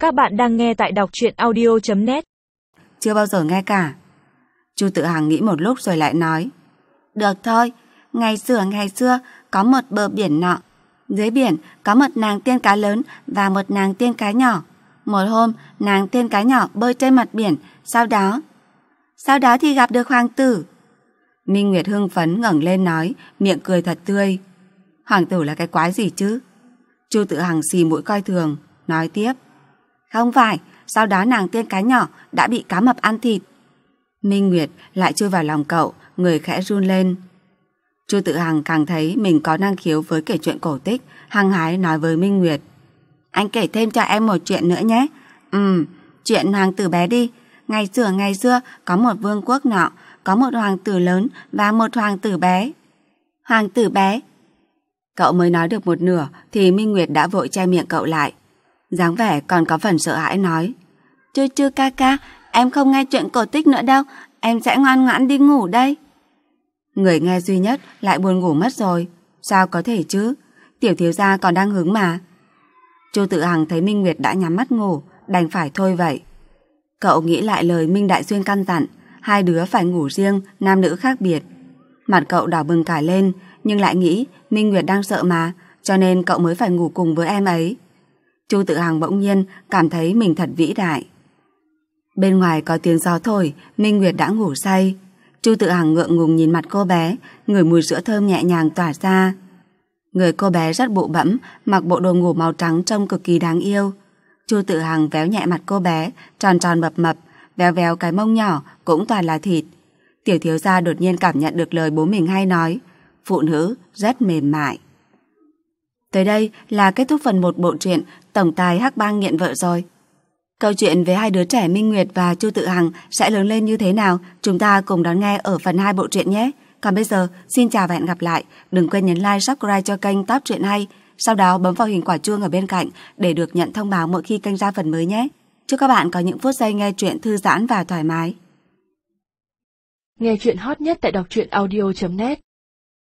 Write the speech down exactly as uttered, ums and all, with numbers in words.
Các bạn đang nghe tại đọc truyện audio chấm net. Chưa bao giờ nghe cả. Chu Tự Hằng nghĩ một lúc rồi lại nói: Được thôi, ngày xưa ngày xưa có một bờ biển nọ. Dưới biển có một nàng tiên cá lớn và một nàng tiên cá nhỏ. Một hôm, nàng tiên cá nhỏ bơi trên mặt biển, sau đó... Sau đó thì gặp được hoàng tử. Minh Nguyệt hưng phấn ngẩng lên nói, miệng cười thật tươi. Hoàng tử là cái quái gì chứ? Chu Tự Hằng xì mũi coi thường, nói tiếp: Không phải, sau đó nàng tiên cá nhỏ đã bị cá mập ăn thịt. Minh Nguyệt lại chui vào lòng cậu, người khẽ run lên. Chu Tự Hằng càng thấy mình có năng khiếu với kể chuyện cổ tích, hăng hái nói với Minh Nguyệt: Anh kể thêm cho em một chuyện nữa nhé. Ừm, chuyện hoàng tử bé đi. Ngày xưa ngày xưa có một vương quốc nọ, có một hoàng tử lớn và một hoàng tử bé. Hoàng tử bé. Cậu mới nói được một nửa thì Minh Nguyệt đã vội che miệng cậu lại. Dáng vẻ còn có phần sợ hãi nói: Chứ chứ ca ca, em không nghe chuyện cổ tích nữa đâu, em sẽ ngoan ngoãn đi ngủ đây. Người nghe duy nhất lại buồn ngủ mất rồi. Sao có thể chứ? Tiểu thiếu gia còn đang hứng mà. Chu Tự Hằng thấy Minh Nguyệt đã nhắm mắt ngủ, đành phải thôi vậy. Cậu nghĩ lại lời Minh Đại Xuyên căn dặn, hai đứa phải ngủ riêng, nam nữ khác biệt. Mặt cậu đỏ bừng cả lên, nhưng lại nghĩ Minh Nguyệt đang sợ mà, cho nên cậu mới phải ngủ cùng với em ấy. Chu Tự Hằng bỗng nhiên cảm thấy mình thật vĩ đại. Bên ngoài có tiếng gió thổi, Minh Nguyệt đã ngủ say. Chu Tự Hằng ngượng ngùng nhìn mặt cô bé, ngửi mùi sữa thơm nhẹ nhàng tỏa ra. Người cô bé rất bụ bẫm, mặc bộ đồ ngủ màu trắng trông cực kỳ đáng yêu. Chu Tự Hằng véo nhẹ mặt cô bé, tròn tròn mập mập, véo véo cái mông nhỏ cũng toàn là thịt. Tiểu thiếu gia đột nhiên cảm nhận được lời bố mình hay nói: phụ nữ rất mềm mại. Tới đây là kết thúc phần một bộ truyện Tổng tài Hắc Bang nghiện vợ rồi. Câu chuyện về hai đứa trẻ Minh Nguyệt và Chu Tự Hằng sẽ lớn lên như thế nào, chúng ta cùng đón nghe ở phần hai bộ truyện nhé. Còn bây giờ, xin chào và hẹn gặp lại. Đừng quên nhấn like, subscribe cho kênh Top Truyện Hay. Sau đó bấm vào hình quả chuông ở bên cạnh để được nhận thông báo mỗi khi kênh ra phần mới nhé. Chúc các bạn có những phút giây nghe truyện thư giãn và thoải mái. Nghe truyện hot nhất tại đọc truyện audio chấm net.